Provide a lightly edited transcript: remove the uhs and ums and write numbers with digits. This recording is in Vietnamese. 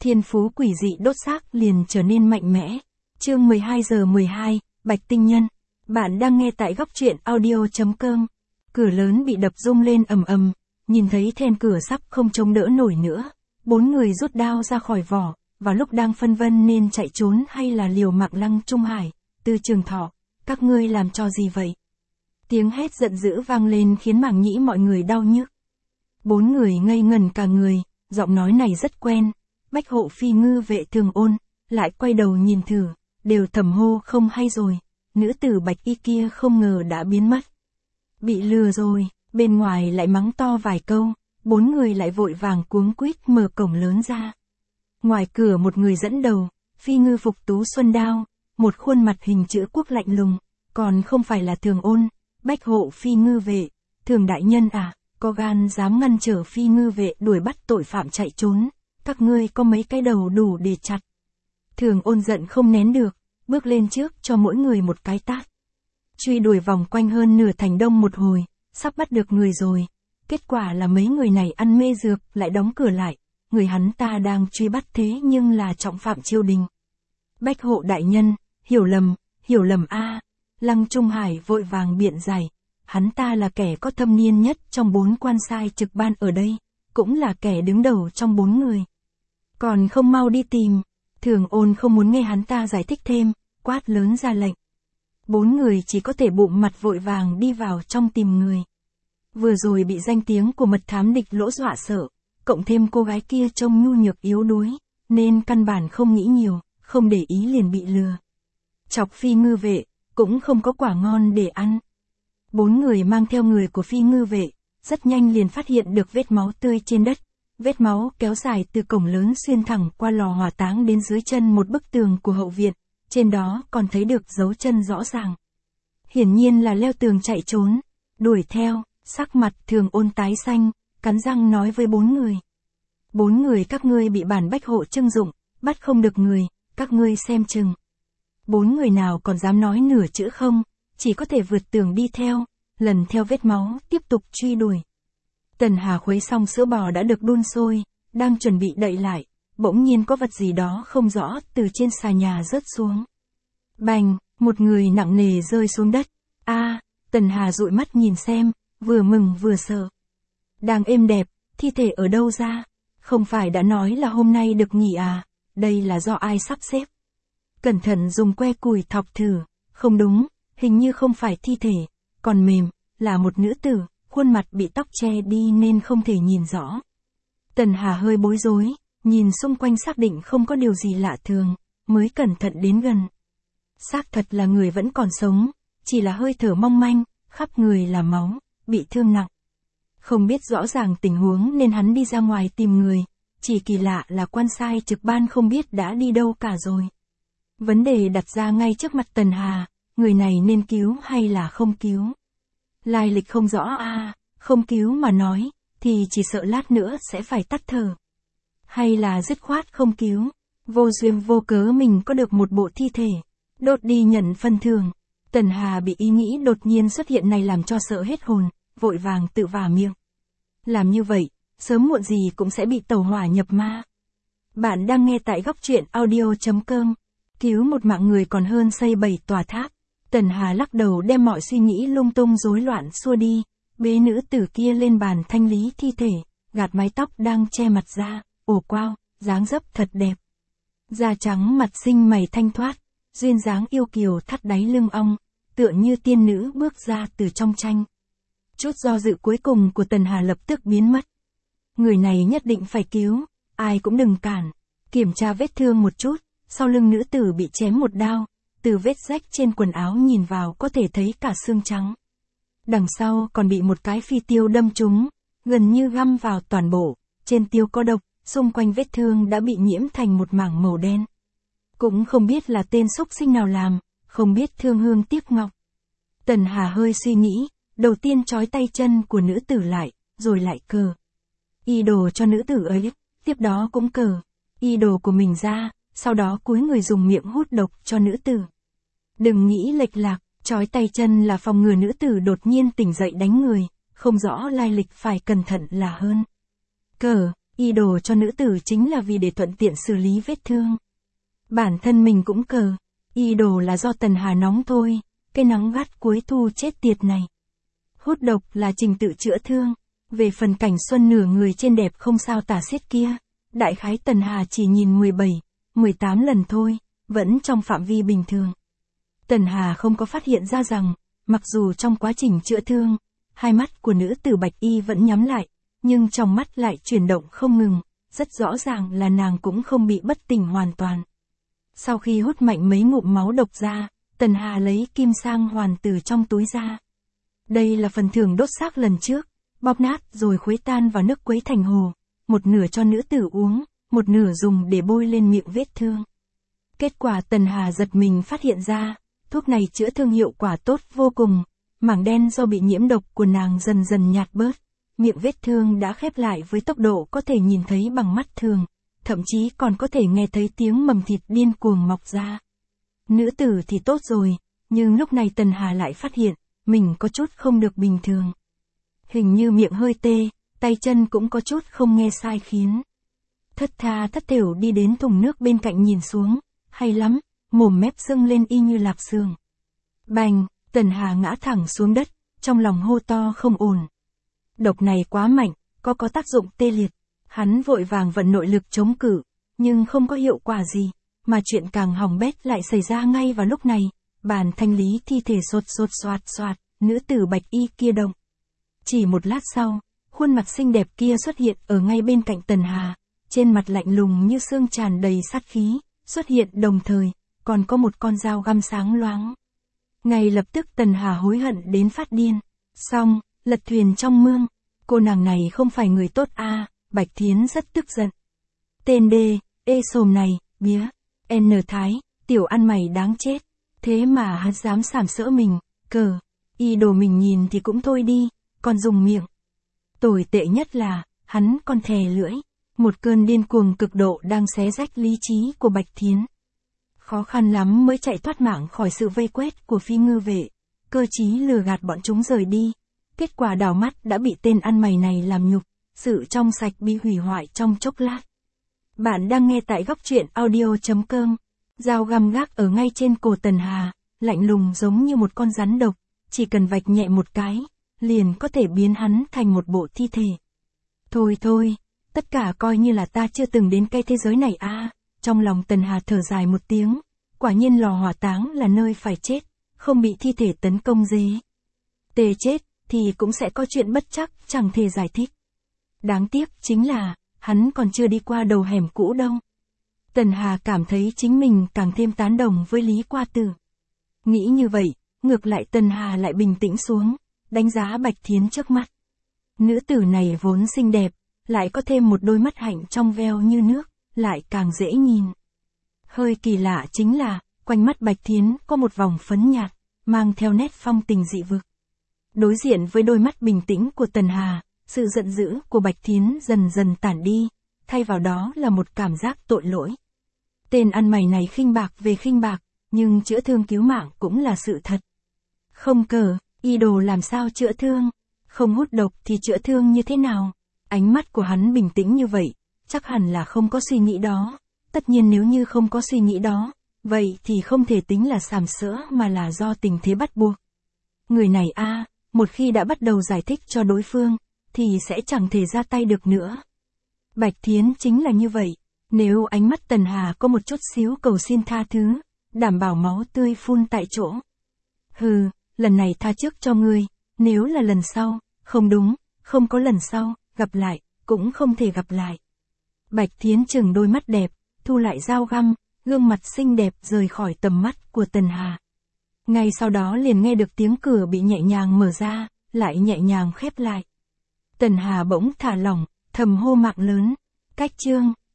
Thiên phú quỷ dị đốt xác liền trở nên mạnh mẽ. Chương 12 giờ 12, Bạch Tinh Nhân. Bạn đang nghe tại góc truyện audio.com. Cửa lớn bị đập rung lên ầm ầm, nhìn thấy then cửa sắp không chống đỡ nổi nữa. 4 người rút đao ra khỏi vỏ, vào lúc đang phân vân nên chạy trốn hay là liều mạng. Lăng Trung Hải, Tư Trường Thọ, các ngươi làm cho gì vậy? Tiếng hét giận dữ vang lên khiến màng nhĩ mọi người đau nhức. 4 người ngây ngẩn cả người, giọng nói này rất quen. Bách hộ phi ngư vệ Thường Ôn, lại quay đầu nhìn thử, đều thầm hô không hay rồi, nữ tử bạch y kia không ngờ đã biến mất. Bị lừa rồi, bên ngoài lại mắng to vài câu, 4 người lại vội vàng cuống quýt mở cổng lớn ra. Ngoài cửa một người dẫn đầu, phi ngư phục tú xuân đao, một khuôn mặt hình chữ quốc lạnh lùng, còn không phải là Thường Ôn, Bách hộ phi ngư vệ, Thường đại nhân à, có gan dám ngăn trở phi ngư vệ đuổi bắt tội phạm chạy trốn, các ngươi có mấy cái đầu đủ để chặt. Thường Ôn giận không nén được, bước lên trước cho mỗi người một cái tát. Truy đuổi vòng quanh hơn nửa thành đông một hồi, sắp bắt được người rồi. Kết quả là mấy người này ăn mê dược lại đóng cửa lại, người hắn ta đang truy bắt thế nhưng là trọng phạm triều đình. Bách hộ đại nhân, hiểu lầm a. Lăng Trung Hải vội vàng biện giải, hắn ta là kẻ có thâm niên nhất trong 4 quan sai trực ban ở đây, cũng là kẻ đứng đầu trong 4 người. Còn không mau đi tìm. Thường Ôn không muốn nghe hắn ta giải thích thêm, quát lớn ra lệnh. 4 người chỉ có thể bụng mặt vội vàng đi vào trong tìm người. Vừa rồi bị danh tiếng của mật thám địch Lỗ dọa sợ, cộng thêm cô gái kia trông nhu nhược yếu đuối, nên căn bản không nghĩ nhiều, không để ý liền bị lừa. Chọc phi ngư vệ, cũng không có quả ngon để ăn. 4 người mang theo người của phi ngư vệ, rất nhanh liền phát hiện được vết máu tươi trên đất. Vết máu kéo dài từ cổng lớn xuyên thẳng qua lò hỏa táng đến dưới chân một bức tường của hậu viện, trên đó còn thấy được dấu chân rõ ràng. Hiển nhiên là leo tường chạy trốn, đuổi theo, sắc mặt Thường Ôn tái xanh, cắn răng nói với 4 người. 4 người các ngươi bị bản Bách hộ trưng dụng, bắt không được người, các ngươi xem chừng. 4 người nào còn dám nói nửa chữ không, chỉ có thể vượt tường đi theo, lần theo vết máu tiếp tục truy đuổi. Tần Hà khuấy xong sữa bò đã được đun sôi, đang chuẩn bị đậy lại, bỗng nhiên có vật gì đó không rõ từ trên xà nhà rớt xuống. Bành, một người nặng nề rơi xuống đất. Tần Hà dụi mắt nhìn xem, vừa mừng vừa sợ. Đang êm đẹp, thi thể ở đâu ra? Không phải đã nói là hôm nay được nghỉ à? Đây là do ai sắp xếp? Cẩn thận dùng que củi thọc thử, không đúng, hình như không phải thi thể, còn mềm, là một nữ tử. Khuôn mặt bị tóc che đi nên không thể nhìn rõ. Tần Hà hơi bối rối, nhìn xung quanh xác định không có điều gì lạ thường, mới cẩn thận đến gần. Xác thật là người vẫn còn sống, chỉ là hơi thở mong manh, khắp người là máu, bị thương nặng. Không biết rõ ràng tình huống nên hắn đi ra ngoài tìm người, chỉ kỳ lạ là quan sai trực ban không biết đã đi đâu cả rồi. Vấn đề đặt ra ngay trước mặt Tần Hà, người này nên cứu hay là không cứu? Lai lịch không rõ không cứu mà nói, thì chỉ sợ lát nữa sẽ phải tắt thở. Hay là dứt khoát không cứu, vô duyên vô cớ mình có được một bộ thi thể, đốt đi nhận phân thưởng. Tần Hà bị ý nghĩ đột nhiên xuất hiện này làm cho sợ hết hồn, vội vàng tự vả miệng. Làm như vậy, sớm muộn gì cũng sẽ bị tẩu hỏa nhập ma. Bạn đang nghe tại góc truyện audio.com, cứu một mạng người còn hơn xây 7 tòa tháp. Tần Hà lắc đầu đem mọi suy nghĩ lung tung rối loạn xua đi, bế nữ tử kia lên bàn thanh lý thi thể, gạt mái tóc đang che mặt ra, ồ wow, dáng dấp thật đẹp. Da trắng mặt xinh mày thanh thoát, duyên dáng yêu kiều thắt đáy lưng ong, tựa như tiên nữ bước ra từ trong tranh. Chút do dự cuối cùng của Tần Hà lập tức biến mất. Người này nhất định phải cứu, ai cũng đừng cản. Kiểm tra vết thương một chút, sau lưng nữ tử bị chém một đao. Từ vết rách trên quần áo nhìn vào có thể thấy cả xương trắng. Đằng sau còn bị một cái phi tiêu đâm trúng, gần như găm vào toàn bộ, trên tiêu có độc, xung quanh vết thương đã bị nhiễm thành một mảng màu đen. Cũng không biết là tên xúc sinh nào làm, không biết thương hương tiếc ngọc. Tần Hà hơi suy nghĩ, đầu tiên trói tay chân của nữ tử lại, rồi lại cờ. Y đồ cho nữ tử ấy, tiếp đó cũng cờ. Y đồ của mình ra. Sau đó cúi người dùng miệng hút độc cho nữ tử. Đừng nghĩ lệch lạc, trói tay chân là phòng ngừa nữ tử đột nhiên tỉnh dậy đánh người, không rõ lai lịch phải cẩn thận là hơn. Cờ, y đồ cho nữ tử chính là vì để thuận tiện xử lý vết thương. Bản thân mình cũng cờ, y đồ là do Tần Hà nóng thôi, cái nắng gắt cuối thu chết tiệt này. Hút độc là trình tự chữa thương, về phần cảnh xuân nửa người trên đẹp không sao tả xiết kia, đại khái Tần Hà chỉ nhìn 17, 18 lần thôi, vẫn trong phạm vi bình thường. Tần Hà không có phát hiện ra rằng, mặc dù trong quá trình chữa thương, hai mắt của nữ tử bạch y vẫn nhắm lại, nhưng trong mắt lại chuyển động không ngừng, rất rõ ràng là nàng cũng không bị bất tỉnh hoàn toàn. Sau khi hút mạnh mấy ngụm máu độc ra, Tần Hà lấy kim sang hoàn từ trong túi ra. Đây là phần thưởng đốt xác lần trước, bóp nát rồi khuấy tan vào nước quấy thành hồ, một nửa cho nữ tử uống, một nửa dùng để bôi lên miệng vết thương. Kết quả Tần Hà giật mình phát hiện ra, thuốc này chữa thương hiệu quả tốt vô cùng, mảng đen do bị nhiễm độc của nàng dần dần nhạt bớt, miệng vết thương đã khép lại với tốc độ có thể nhìn thấy bằng mắt thường, thậm chí còn có thể nghe thấy tiếng mầm thịt điên cuồng mọc ra. Nữ tử thì tốt rồi, nhưng lúc này Tần Hà lại phát hiện, mình có chút không được bình thường. Hình như miệng hơi tê, tay chân cũng có chút không nghe sai khiến. Thất tha thất thểu đi đến thùng nước bên cạnh nhìn xuống, hay lắm, mồm mép sưng lên y như lạp xương. Bành, Tần Hà ngã thẳng xuống đất, trong lòng hô to không ổn. Độc này quá mạnh, có tác dụng tê liệt. Hắn vội vàng vận nội lực chống cự, nhưng không có hiệu quả gì, mà chuyện càng hỏng bét lại xảy ra ngay vào lúc này. Bàn thanh lý thi thể sột soạt soạt, nữ tử bạch y kia động. Chỉ một lát sau, khuôn mặt xinh đẹp kia xuất hiện ở ngay bên cạnh Tần Hà, trên mặt lạnh lùng như xương tràn đầy sát khí, xuất hiện đồng thời, còn có một con dao găm sáng loáng. Ngay lập tức Tần Hà hối hận đến phát điên. Xong, lật thuyền trong mương, cô nàng này không phải người tốt a. Bạch Thiến rất tức giận. Tên đê, ê sồm này, bía, N Thái, tiểu ăn mày đáng chết. Thế mà hắn dám sàm sỡ mình, cờ, y đồ mình nhìn thì cũng thôi đi, còn dùng miệng. Tồi tệ nhất là, hắn còn thè lưỡi, một cơn điên cuồng cực độ đang xé rách lý trí của Bạch Thiến. Khó khăn lắm mới chạy thoát mạng khỏi sự vây quét của phi ngư vệ, cơ chí lừa gạt bọn chúng rời đi. Kết quả đảo mắt đã bị tên ăn mày này làm nhục, sự trong sạch bị hủy hoại trong chốc lát. Bạn đang nghe tại góc truyện audio.com. Dao găm gác ở ngay trên cổ Tần Hà, lạnh lùng giống như một con rắn độc, chỉ cần vạch nhẹ một cái, liền có thể biến hắn thành một bộ thi thể. Thôi, tất cả coi như là ta chưa từng đến cái thế giới này a. Trong lòng Tần Hà thở dài một tiếng, quả nhiên lò hỏa táng là nơi phải chết, không bị thi thể tấn công dế. Tê chết, thì cũng sẽ có chuyện bất trắc, chẳng thể giải thích. Đáng tiếc chính là, hắn còn chưa đi qua đầu hẻm cũ đâu. Tần Hà cảm thấy chính mình càng thêm tán đồng với Lý Qua Tử. Nghĩ như vậy, ngược lại Tần Hà lại bình tĩnh xuống, đánh giá Bạch Thiến trước mắt. Nữ tử này vốn xinh đẹp, lại có thêm một đôi mắt hạnh trong veo như nước, lại càng dễ nhìn. Hơi kỳ lạ chính là, quanh mắt Bạch Thiến có một vòng phấn nhạt, mang theo nét phong tình dị vực. Đối diện với đôi mắt bình tĩnh của Tần Hà, sự giận dữ của Bạch Thiến dần dần tản đi, thay vào đó là một cảm giác tội lỗi. Tên ăn mày này khinh bạc về khinh bạc, nhưng chữa thương cứu mạng cũng là sự thật. Không cờ, y đồ làm sao chữa thương, không hút độc thì chữa thương như thế nào? Ánh mắt của hắn bình tĩnh như vậy, chắc hẳn là không có suy nghĩ đó. Tất nhiên nếu như không có suy nghĩ đó, vậy thì không thể tính là sàm sỡ mà là do tình thế bắt buộc. Người này một khi đã bắt đầu giải thích cho đối phương, thì sẽ chẳng thể ra tay được nữa. Bạch Thiến chính là như vậy, nếu ánh mắt Tần Hà có một chút xíu cầu xin tha thứ, đảm bảo máu tươi phun tại chỗ. Hừ, lần này tha trước cho ngươi, nếu là lần sau, không đúng, không có lần sau, gặp lại, cũng không thể gặp lại. Bạch Thiến chừng đôi mắt đẹp, thu lại dao găm, gương mặt xinh đẹp rời khỏi tầm mắt của Tần Hà. Ngay sau đó liền nghe được tiếng cửa bị nhẹ nhàng mở ra, lại nhẹ nhàng khép lại. Tần Hà bỗng thả lỏng, thầm hô mạng lớn. Cách chương